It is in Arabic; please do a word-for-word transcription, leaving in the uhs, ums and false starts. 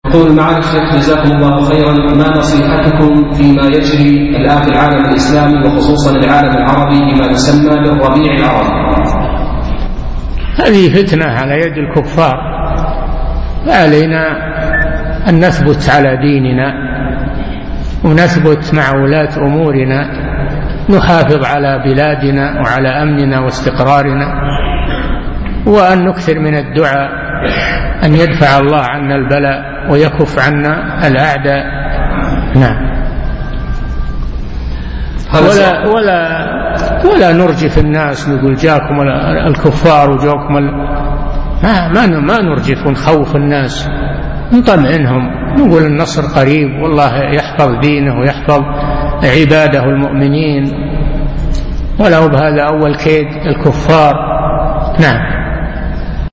يقول معالي الشيخ جزاكم الله خيرا، ما نصيحتكم فيما يجري الآن في العالم الإسلامي وخصوصا العالم العربي بما يسمى بالربيع العربي؟ هذه فتنة على يد الكفار، فعلينا أن نثبت على ديننا ونثبت مع ولاة أمورنا، نحافظ على بلادنا وعلى أمننا واستقرارنا، وأن نكثر من الدعاء أن يدفع الله عنا البلاء ويكف عنا الأعداء. نعم. ولا ولا ولا نرجف الناس، نقول جاكم الكفار وجاكم ال... ما ما نرجف ونخوف الناس، نطمئنهم، نقول النصر قريب والله يحفظ دينه ويحفظ عباده المؤمنين، ولو بهذا أول كيد الكفار. نعم.